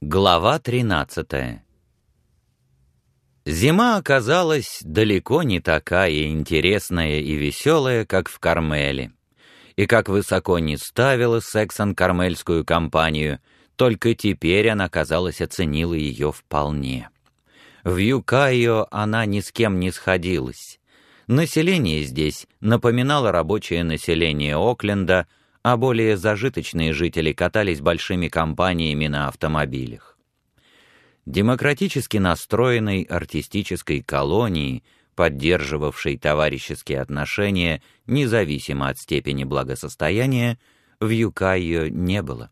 Глава 13. Зима оказалась далеко не такая интересная и веселая, как в Кармеле. И как высоко не ставила Сексон кармельскую компанию, только теперь она, казалось, оценила ее вполне. В Юкайо она ни с кем не сходилась. Население здесь напоминало рабочее население Окленда, а более зажиточные жители катались большими компаниями на автомобилях. Демократически настроенной артистической колонии, поддерживавшей товарищеские отношения независимо от степени благосостояния, в Юкайо не было.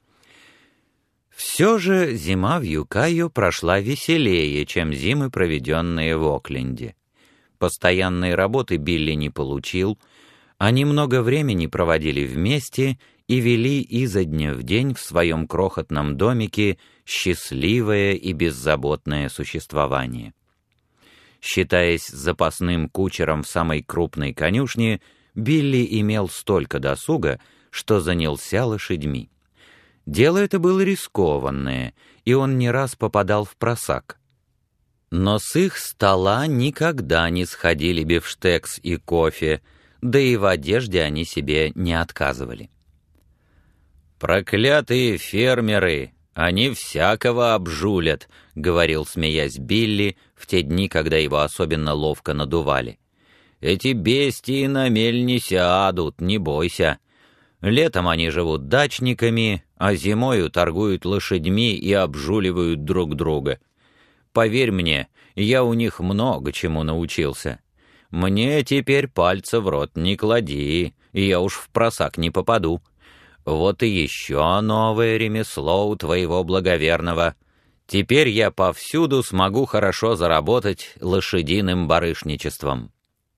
Все же зима в Юкайо прошла веселее, чем зимы, проведенные в Окленде. Постоянной работы Билли не получил. Они много времени проводили вместе и вели изо дня в день в своем крохотном домике счастливое и беззаботное существование. Считаясь запасным кучером в самой крупной конюшне, Билли имел столько досуга, что занялся лошадьми. Дело это было рискованное, и он не раз попадал в просак. Но с их стола никогда не сходили бифштекс и кофе, да и в одежде они себе не отказывали. «Проклятые фермеры! Они всякого обжулят», — говорил, смеясь, Билли в те дни, когда его особенно ловко надували. «Эти бестии на мель не сядут, не бойся. Летом они живут дачниками, а зимою торгуют лошадьми и обжуливают друг друга. Поверь мне, я у них много чему научился. Мне теперь пальца в рот не клади, и я уж в просак не попаду. Вот и еще новое ремесло у твоего благоверного. Теперь я повсюду смогу хорошо заработать лошадиным барышничеством».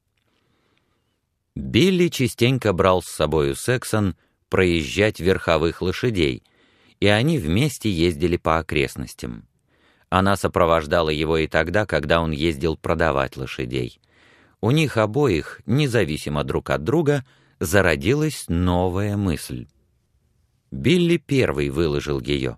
Билли частенько брал с собою Сексон проезжать верховых лошадей, и они вместе ездили по окрестностям. Она сопровождала его и тогда, когда он ездил продавать лошадей. У них обоих, независимо друг от друга, зародилась новая мысль. Билли первый выложил ее.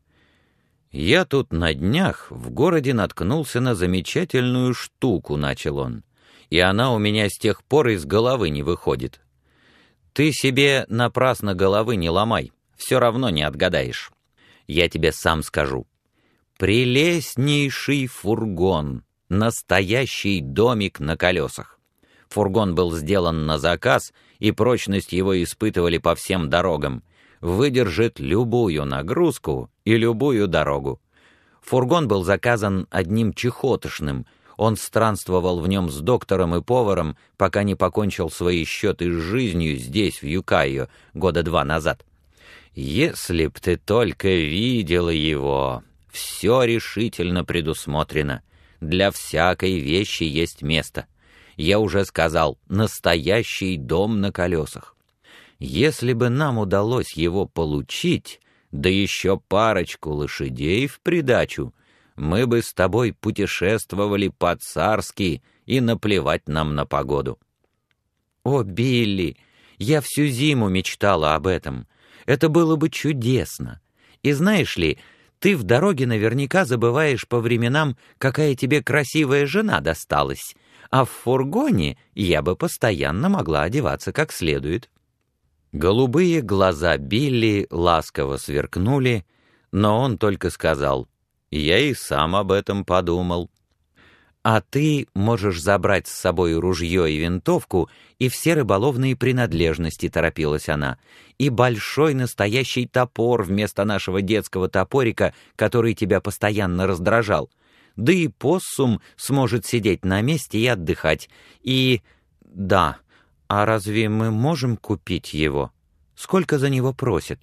«Я тут на днях в городе наткнулся на замечательную штуку», — начал он, «и она у меня с тех пор из головы не выходит. Ты себе напрасно головы не ломай, все равно не отгадаешь. Я тебе сам скажу. Прелестнейший фургон, настоящий домик на колесах. Фургон был сделан на заказ, и прочность его испытывали по всем дорогам. Выдержит любую нагрузку и любую дорогу. Фургон был заказан одним чехотошным. Он странствовал в нем с доктором и поваром, пока не покончил свои счеты с жизнью здесь, в Юкайо, года 2 назад. Если б ты только видела его! Все решительно предусмотрено. Для всякой вещи есть место. Я уже сказал, настоящий дом на колесах. Если бы нам удалось его получить, да еще парочку лошадей в придачу, мы бы с тобой путешествовали по-царски, и наплевать нам на погоду». «О, Билли, я всю зиму мечтала об этом. Это было бы чудесно. И знаешь ли, ты в дороге наверняка забываешь по временам, какая тебе красивая жена досталась, а в фургоне я бы постоянно могла одеваться как следует». Голубые глаза Билли ласково сверкнули, но он только сказал: «Я и сам об этом подумал». «А ты можешь забрать с собой ружье и винтовку и все рыболовные принадлежности», — торопилась она, «и большой настоящий топор вместо нашего детского топорика, который тебя постоянно раздражал. Да и поссум сможет сидеть на месте и отдыхать. И... да, а разве мы можем купить его? Сколько за него просят?»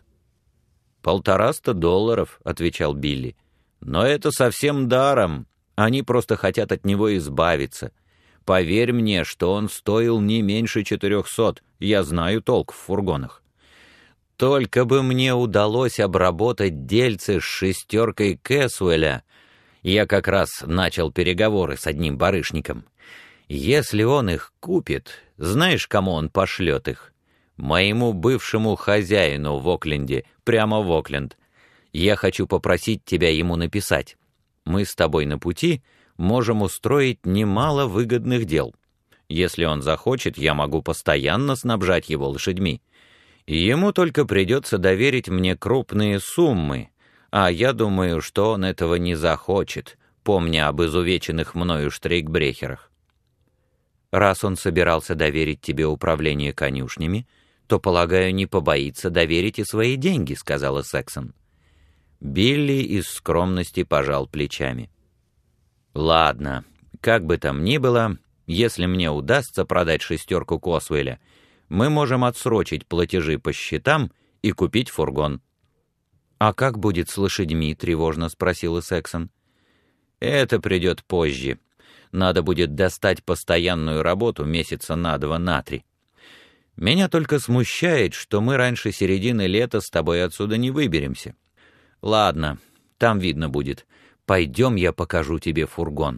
$150, — отвечал Билли. «Но это совсем даром. Они просто хотят от него избавиться. Поверь мне, что он стоил не меньше 400. Я знаю толк в фургонах». «Только бы мне удалось обработать дельце с шестеркой Кэсуэля. Я как раз начал переговоры с одним барышником. Если он их купит, знаешь, кому он пошлет их? Моему бывшему хозяину в Окленде, прямо в Окленд. Я хочу попросить тебя ему написать. Мы с тобой на пути можем устроить немало выгодных дел. Если он захочет, я могу постоянно снабжать его лошадьми. Ему только придется доверить мне крупные суммы, а я думаю, что он этого не захочет, помня об изувеченных мною штрейкбрехерах. Раз он собирался доверить тебе управление конюшнями, то, полагаю, не побоится доверить и свои деньги», — сказала Сексон. Билли из скромности пожал плечами. «Ладно, как бы там ни было, если мне удастся продать шестерку Косвелля, мы можем отсрочить платежи по счетам и купить фургон». «А как будет с лошадьми?» — тревожно спросила Сексон. «Это придет позже. Надо будет достать постоянную работу месяца на 2-3. Меня только смущает, что мы раньше середины лета с тобой отсюда не выберемся. Ладно, там видно будет. Пойдем, я покажу тебе фургон».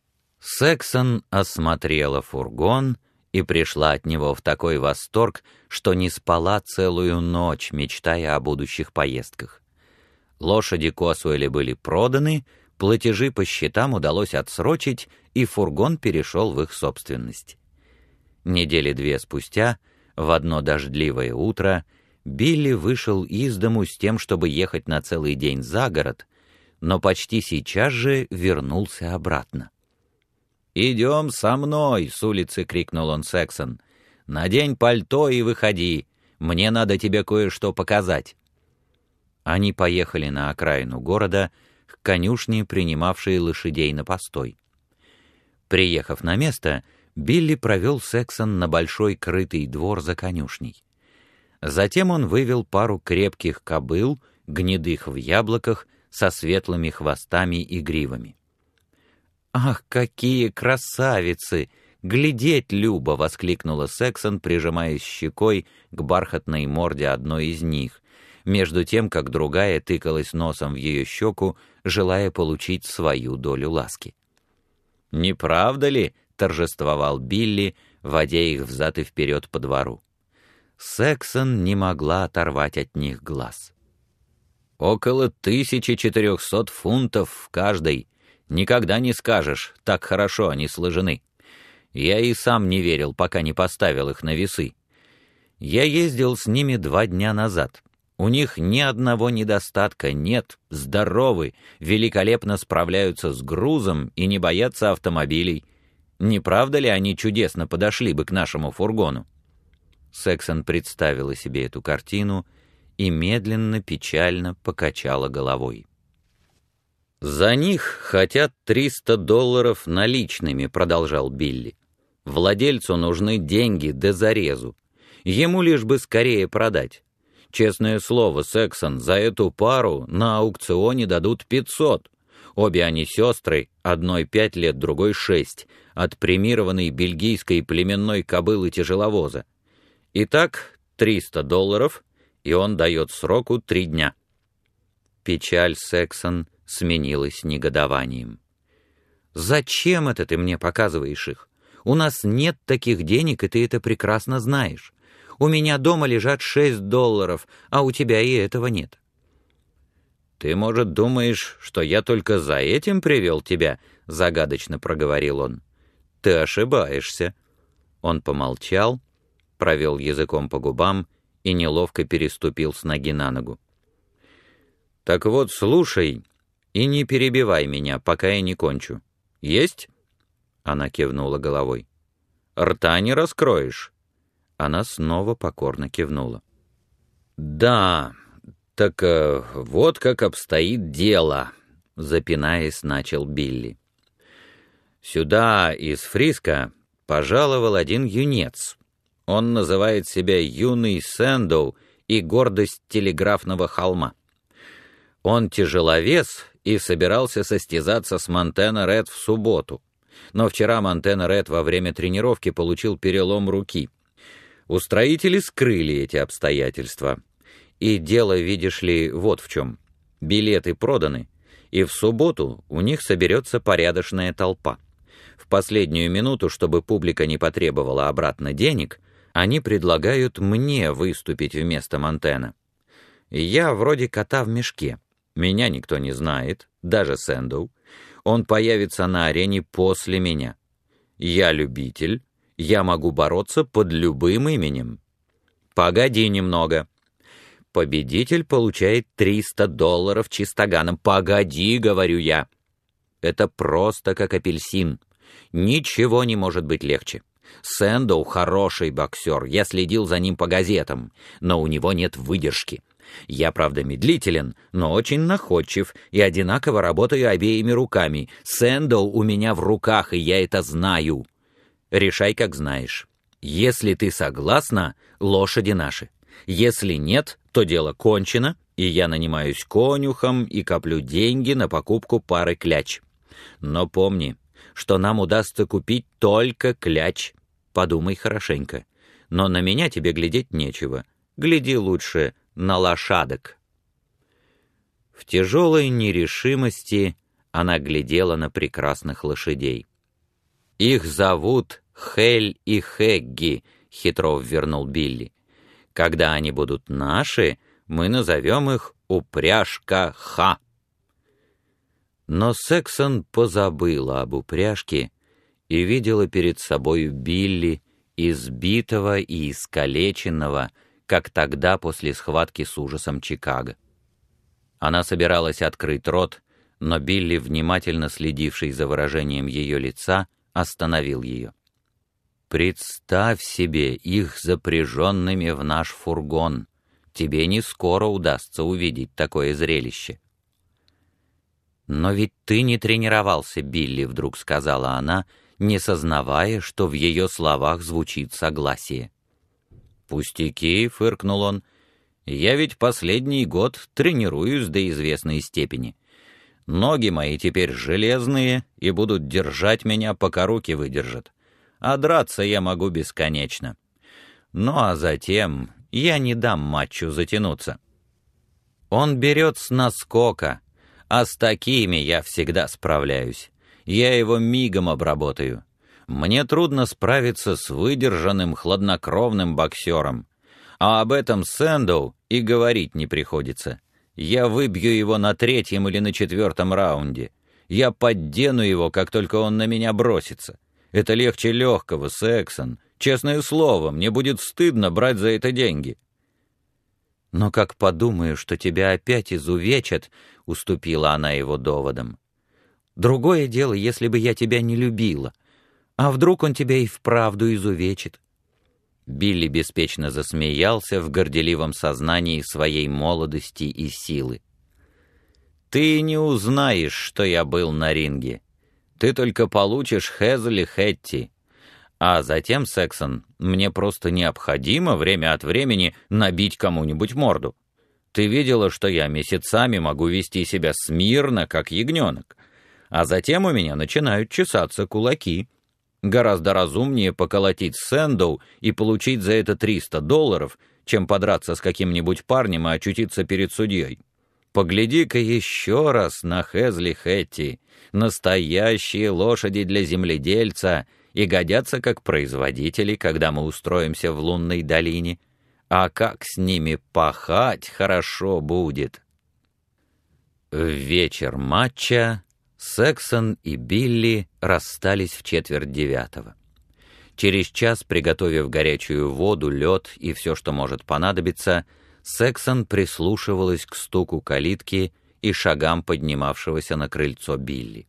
Сексон осмотрела фургон и пришла от него в такой восторг, что не спала целую ночь, мечтая о будущих поездках. Лошади Косуэля были проданы, платежи по счетам удалось отсрочить, и фургон перешел в их собственность. Недели 2 спустя, в одно дождливое утро, Билли вышел из дому с тем, чтобы ехать на целый день за город, но почти сейчас же вернулся обратно. «Идем со мной!» — с улицы крикнул он Сексон. «Надень пальто и выходи. Мне надо тебе кое-что показать». Они поехали на окраину города, к конюшне, принимавшей лошадей на постой. Приехав на место, Билли провел Сексон на большой крытый двор за конюшней. Затем он вывел пару крепких кобыл, гнедых в яблоках, со светлыми хвостами и гривами. «Ах, какие красавицы! Глядеть любо!» — воскликнула Сексон, прижимаясь щекой к бархатной морде одной из них, между тем, как другая тыкалась носом в ее щеку, желая получить свою долю ласки. «Не правда ли?» — торжествовал Билли, водя их взад и вперед по двору. Сексон не могла оторвать от них глаз. «Около 1400 фунтов в каждой. Никогда не скажешь, так хорошо они сложены. Я и сам не верил, пока не поставил их на весы. Я ездил с ними 2 дня назад. У них ни одного недостатка нет, здоровы, великолепно справляются с грузом и не боятся автомобилей. Не правда ли они чудесно подошли бы к нашему фургону?» Сексон представила себе эту картину и медленно, печально покачала головой. «За них хотят $300 наличными», — продолжал Билли. «Владельцу нужны деньги до зарезу. Ему лишь бы скорее продать. Честное слово, Сексон, за эту пару на аукционе дадут 500. Обе они сестры, одной 5 лет, другой 6, от премированной бельгийской племенной кобылы-тяжеловоза. Итак, $300, и он дает сроку 3 дня». Печаль Сексон сменилась негодованием. «Зачем это ты мне показываешь их? У нас нет таких денег, и ты это прекрасно знаешь. У меня дома лежат $6, а у тебя и этого нет». «Ты, может, думаешь, что я только за этим привел тебя?» — загадочно проговорил он. «Ты ошибаешься». Он помолчал, провел языком по губам и неловко переступил с ноги на ногу. «Так вот, слушай и не перебивай меня, пока я не кончу. Есть?» Она кивнула головой. «Рта не раскроешь?» Она снова покорно кивнула. «Да, так вот как обстоит дело», — запинаясь, начал Билли. «Сюда из Фриска пожаловал один юнец. Он называет себя юный Сэндоу и гордость телеграфного холма. Он тяжеловес и собирался состязаться с Монтена Ред в субботу. Но вчера Монтена Ред во время тренировки получил перелом руки. Устроители скрыли эти обстоятельства. И дело, видишь ли, вот в чем. Билеты проданы, и в субботу у них соберется порядочная толпа. В последнюю минуту, чтобы публика не потребовала обратно денег, они предлагают мне выступить вместо Монтена. Я вроде кота в мешке. Меня никто не знает, даже Сэндоу. Он появится на арене после меня. Я любитель, я могу бороться под любым именем. Погоди немного. Победитель получает $300 чистоганом. Погоди, говорю я. Это просто как апельсин. Ничего не может быть легче. Сэндоу хороший боксер, я следил за ним по газетам, но у него нет выдержки. Я, правда, медлителен, но очень находчив и одинаково работаю обеими руками. Сэндоу у меня в руках, и я это знаю. Решай, как знаешь. Если ты согласна, лошади наши. Если нет, то дело кончено, и я нанимаюсь конюхом и коплю деньги на покупку пары кляч. Но помни, что нам удастся купить только кляч. Подумай хорошенько. Но на меня тебе глядеть нечего. Гляди лучше на лошадок». В тяжелой нерешимости она глядела на прекрасных лошадей. «Их зовут Хель и Хэгги», — хитро ввернул Билли. «Когда они будут наши, мы назовем их Упряжка Ха». Но Сексон позабыла об упряжке и видела перед собою Билли, избитого и искалеченного, как тогда после схватки с ужасом Чикаго. Она собиралась открыть рот, но Билли, внимательно следивший за выражением ее лица, остановил ее. «Представь себе их запряженными в наш фургон. Тебе не скоро удастся увидеть такое зрелище». «Но ведь ты не тренировался, Билли», — вдруг сказала она, не сознавая, что в ее словах звучит согласие. «Пустяки», — фыркнул он, — «я ведь последний год тренируюсь до известной степени. Ноги мои теперь железные и будут держать меня, пока руки выдержат. А драться я могу бесконечно. Ну а затем я не дам матчу затянуться. Он берет с наскока, а с такими я всегда справляюсь. Я его мигом обработаю. Мне трудно справиться с выдержанным, хладнокровным боксером. А об этом Сэндоу и говорить не приходится. Я выбью его на 3-м или на 4-м раунде. Я поддену его, как только он на меня бросится. Это легче легкого, Сексон. Честное слово, мне будет стыдно брать за это деньги». «Но как подумаю, что тебя опять изувечат», — уступила она его доводом. «Другое дело, если бы я тебя не любила. А вдруг он тебя и вправду изувечит?» Билли беспечно засмеялся в горделивом сознании своей молодости и силы. «Ты не узнаешь, что я был на ринге. Ты только получишь Хезли Хэтти. А затем, Сексон, мне просто необходимо время от времени набить кому-нибудь морду. Ты видела, что я месяцами могу вести себя смирно, как ягненок. А затем у меня начинают чесаться кулаки. Гораздо разумнее поколотить Сэндоу и получить за это $300, чем подраться с каким-нибудь парнем и очутиться перед судьей. Погляди-ка еще раз на Хезли Хэтти. Настоящие лошади для земледельца и годятся как производители, когда мы устроимся в лунной долине. А как с ними пахать хорошо будет». В вечер матча Сексон и Билли расстались в 8:45. Через час, приготовив горячую воду, лед и все, что может понадобиться, Сексон прислушивалась к стуку калитки и шагам поднимавшегося на крыльцо Билли.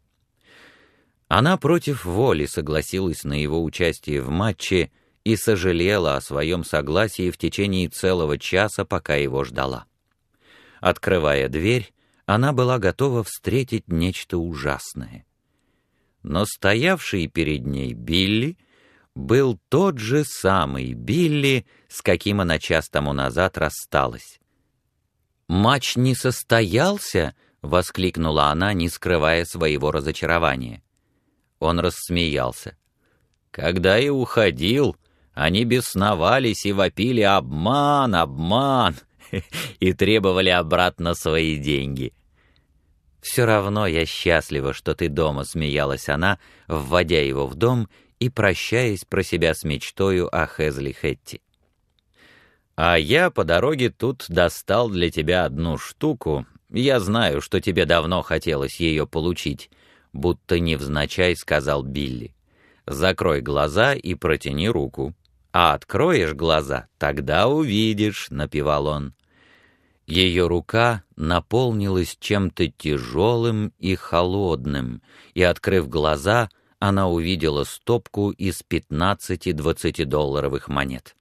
Она против воли согласилась на его участие в матче и сожалела о своем согласии в течение целого часа, пока его ждала. Открывая дверь, она была готова встретить нечто ужасное. Но стоявший перед ней Билли был тот же самый Билли, с каким она час тому назад рассталась. «Матч не состоялся?» — воскликнула она, не скрывая своего разочарования. Он рассмеялся. «Когда я уходил, они бесновались и вопили «обман, обман!» и требовали обратно свои деньги». «Все равно я счастлива, что ты дома», — смеялась она, вводя его в дом и прощаясь про себя с мечтою о Хезли Хэтти. «А я по дороге тут достал для тебя одну штуку, Я знаю, что тебе давно хотелось ее получить», — будто невзначай сказал Билли. «Закрой глаза и протяни руку. А откроешь глаза, тогда увидишь», — напевал он. Ее рука наполнилась чем-то тяжелым и холодным, и, открыв глаза, она увидела стопку из 15-20-долларовых монет.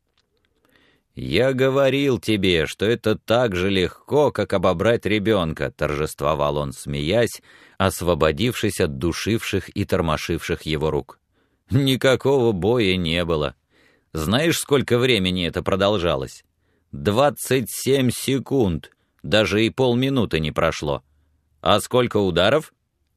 «Я говорил тебе, что это так же легко, как обобрать ребенка», — торжествовал он, смеясь, освободившись от душивших и тормошивших его рук. «Никакого боя не было. Знаешь, сколько времени это продолжалось? 27 секунд, даже и полминуты не прошло. А сколько ударов?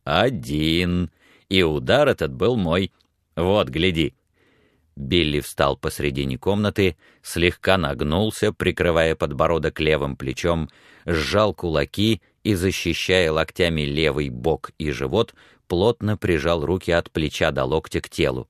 1. И удар этот был мой. Вот, гляди». Билли встал посредине комнаты, слегка нагнулся, прикрывая подбородок левым плечом, сжал кулаки и, защищая локтями левый бок и живот, плотно прижал руки от плеча до локтя к телу.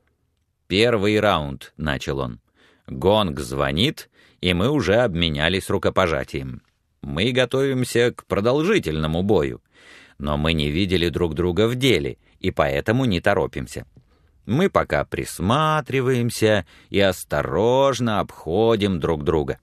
«Первый раунд», — начал он. «Гонг звонит, и мы уже обменялись рукопожатием. Мы готовимся к продолжительному бою, но мы не видели друг друга в деле, и поэтому не торопимся. Мы пока присматриваемся и осторожно обходим друг друга».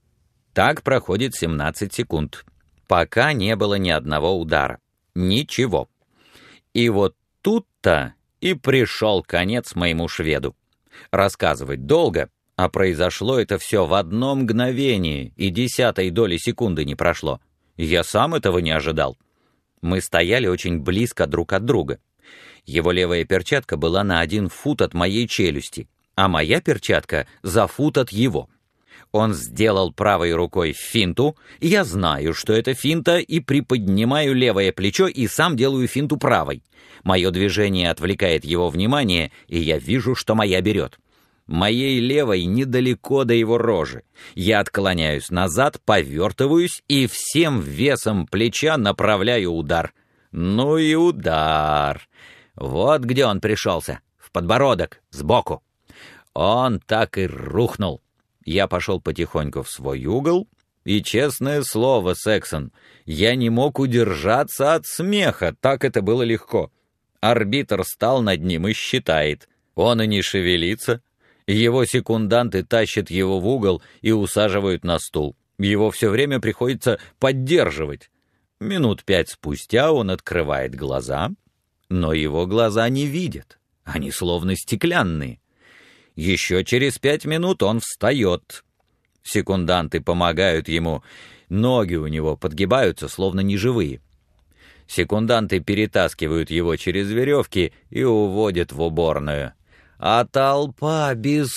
Так проходит 17 секунд. Пока не было ни одного удара. Ничего. И вот тут-то и пришел конец моему шведу. Рассказывать долго, а произошло это все в одно мгновение, и 10-й доли секунды не прошло. Я сам этого не ожидал. Мы стояли очень близко друг от друга. Его левая перчатка была на 1 фут от моей челюсти, а моя перчатка за фут от его. Он сделал правой рукой финту, я знаю, что это финта, и приподнимаю левое плечо, и сам делаю финту правой. Мое движение отвлекает его внимание, и я вижу, что моя берет. Моей левой недалеко до его рожи. Я отклоняюсь назад, повертываюсь и всем весом плеча направляю удар. Ну и удар. Вот где он пришелся. В подбородок, сбоку. Он так и рухнул. Я пошел потихоньку в свой угол, и, честное слово, Сексон, я не мог удержаться от смеха, так это было легко. Арбитр стал над ним и считает. Он и не шевелится. Его секунданты тащат его в угол и усаживают на стул. Его все время приходится поддерживать. Минут 5 спустя он открывает глаза, но его глаза не видят. Они словно стеклянные. Еще через 5 минут он встает. Секунданты помогают ему. Ноги у него подгибаются, словно неживые. Секунданты перетаскивают его через веревки и уводят в уборную. А толпа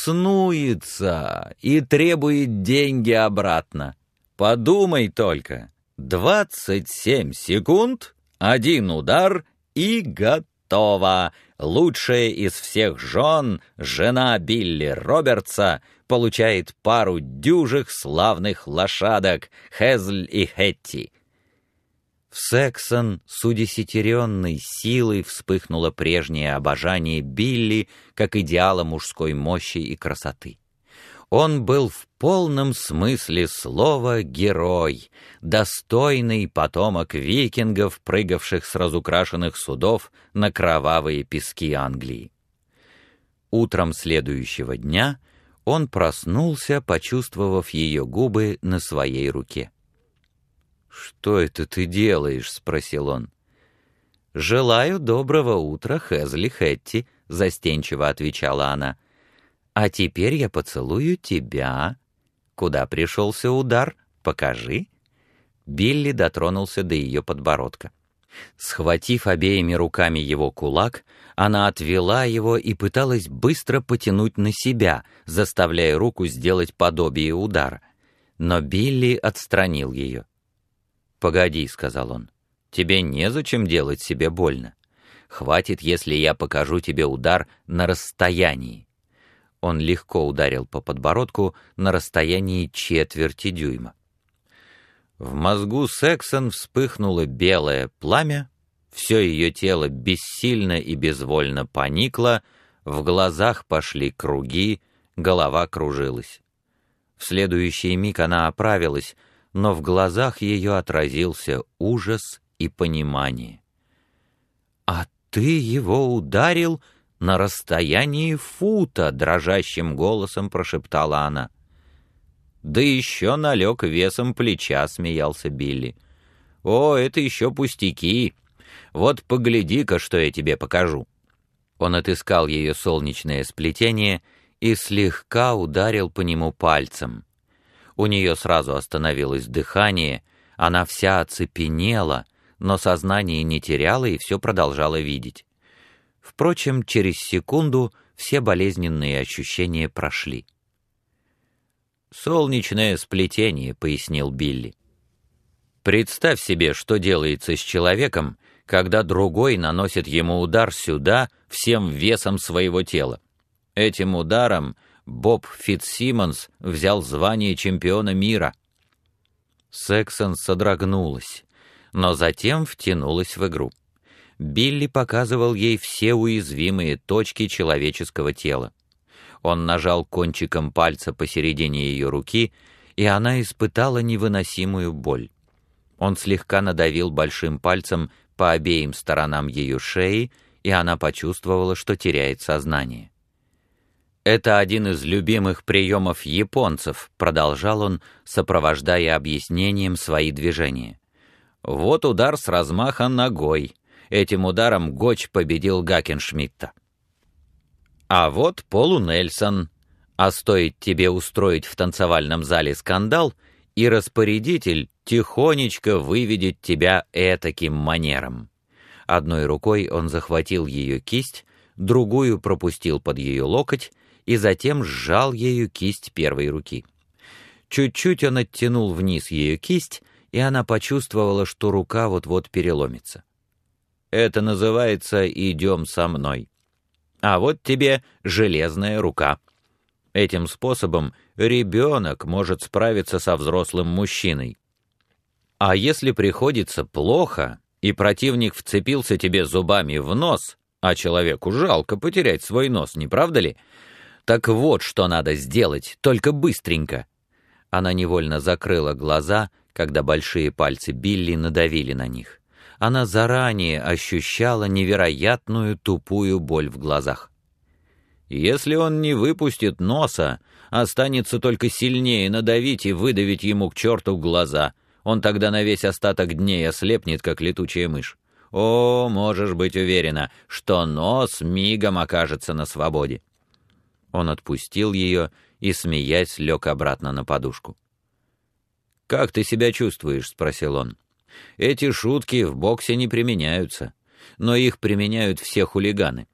беснуется и требует деньги обратно. Подумай только. 27 секунд, 1 удар и готово. Лучшая из всех жен, жена Билли Робертса, получает пару дюжих славных лошадок Хезль и Хетти. В Сексон с удесятеренной силой вспыхнуло прежнее обожание Билли как идеала мужской мощи и красоты. Он был в полном смысле слова герой, достойный потомок викингов, прыгавших с разукрашенных судов на кровавые пески Англии. Утром следующего дня он проснулся, почувствовав ее губы на своей руке. «Что это ты делаешь?» — спросил он. «Желаю доброго утра, Хезли Хетти», — застенчиво отвечала она. «А теперь я поцелую тебя. Куда пришелся удар? Покажи». Билли дотронулся до ее подбородка. Схватив обеими руками его кулак, она отвела его и пыталась быстро потянуть на себя, заставляя руку сделать подобие удара. Но Билли отстранил ее. «Погоди», — сказал он, — «тебе незачем делать себе больно. Хватит, если я покажу тебе удар на расстоянии». Он легко ударил по подбородку на расстоянии четверти дюйма. В мозгу Сексон вспыхнуло белое пламя, все ее тело бессильно и безвольно поникло, в глазах пошли круги, голова кружилась. В следующий миг она оправилась, но в глазах ее отразился ужас и понимание. «А ты его ударил на расстоянии фута!» — дрожащим голосом прошептала она. «Да еще налег весом плеча», — смеялся Билли. «О, это еще пустяки! Вот погляди-ка, что я тебе покажу!» Он отыскал ее солнечное сплетение и слегка ударил по нему пальцем. У нее сразу остановилось дыхание, она вся оцепенела, но сознание не теряла и все продолжала видеть. Впрочем, через секунду все болезненные ощущения прошли. «Солнечное сплетение», — пояснил Билли. «Представь себе, что делается с человеком, когда другой наносит ему удар сюда всем весом своего тела. Этим ударом Боб Фитцсимонс взял звание чемпиона мира». Сексон содрогнулась, но затем втянулась в игру. Билли показывал ей все уязвимые точки человеческого тела. Он нажал кончиком пальца посередине ее руки, и она испытала невыносимую боль. Он слегка надавил большим пальцем по обеим сторонам ее шеи, и она почувствовала, что теряет сознание. «Это один из любимых приемов японцев», — продолжал он, сопровождая объяснением свои движения. «Вот удар с размаха ногой. Этим ударом Гоч победил Гаккеншмидта. А вот Полу Нельсон. А стоит тебе устроить в танцевальном зале скандал, и распорядитель тихонечко выведет тебя этаким манером». Одной рукой он захватил ее кисть, другую пропустил под ее локоть и затем сжал ею кисть первой руки. Чуть-чуть он оттянул вниз ее кисть, и она почувствовала, что рука вот-вот переломится. «Это называется «идем со мной». А вот тебе железная рука». Этим способом ребенок может справиться со взрослым мужчиной. А если приходится плохо, и противник вцепился тебе зубами в нос, а человеку жалко потерять свой нос, не правда ли? Так вот, что надо сделать, только быстренько. Она невольно закрыла глаза, когда большие пальцы Билли надавили на них. Она заранее ощущала невероятную тупую боль в глазах. Если он не выпустит носа, останется только сильнее надавить и выдавить ему к черту глаза. Он тогда на весь остаток дней ослепнет, как летучая мышь. О, можешь быть уверена, что нос мигом окажется на свободе. Он отпустил ее и, смеясь, лег обратно на подушку. «Как ты себя чувствуешь?» — спросил он. «Эти шутки в боксе не применяются, но их применяют все хулиганы».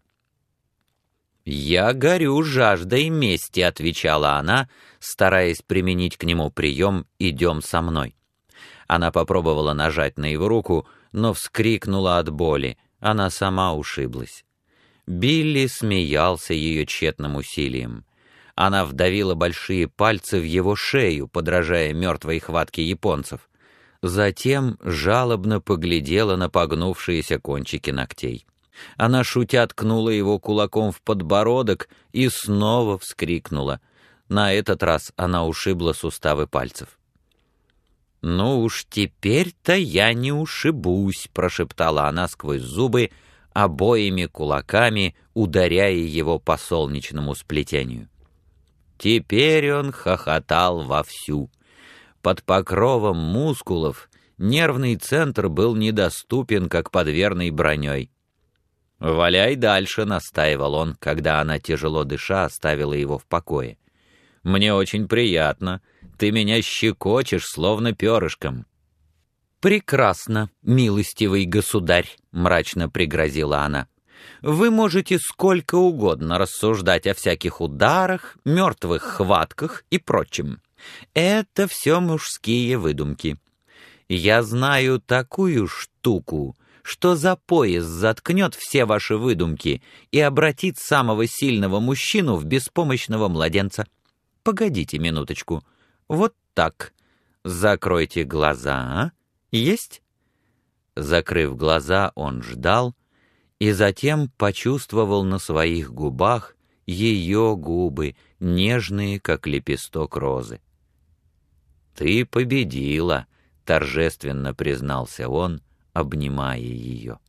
«Я горю жаждой мести», — отвечала она, стараясь применить к нему прием «идем со мной». Она попробовала нажать на его руку, но вскрикнула от боли. Она сама ушиблась. Билли смеялся ее тщетным усилием. Она вдавила большие пальцы в его шею, подражая мертвой хватке японцев. Затем жалобно поглядела на погнувшиеся кончики ногтей. Она, шутя, ткнула его кулаком в подбородок и снова вскрикнула. На этот раз она ушибла суставы пальцев. «Ну уж теперь-то я не ушибусь», — прошептала она сквозь зубы, обоими кулаками ударяя его по солнечному сплетению. Теперь он хохотал вовсю. Под покровом мускулов нервный центр был недоступен, как под верной броней. «Валяй дальше», — настаивал он, когда она, тяжело дыша, оставила его в покое. «Мне очень приятно. Ты меня щекочешь, словно перышком». «Прекрасно, милостивый государь», — мрачно пригрозила она. «Вы можете сколько угодно рассуждать о всяких ударах, мертвых хватках и прочем. Это все мужские выдумки. Я знаю такую штуку, что за пояс заткнет все ваши выдумки и обратит самого сильного мужчину в беспомощного младенца. Погодите минуточку. Вот так. Закройте глаза, а? Есть?» Закрыв глаза, он ждал, и затем почувствовал на своих губах ее губы, нежные, как лепесток розы. «Ты победила», — торжественно признался он, обнимая ее.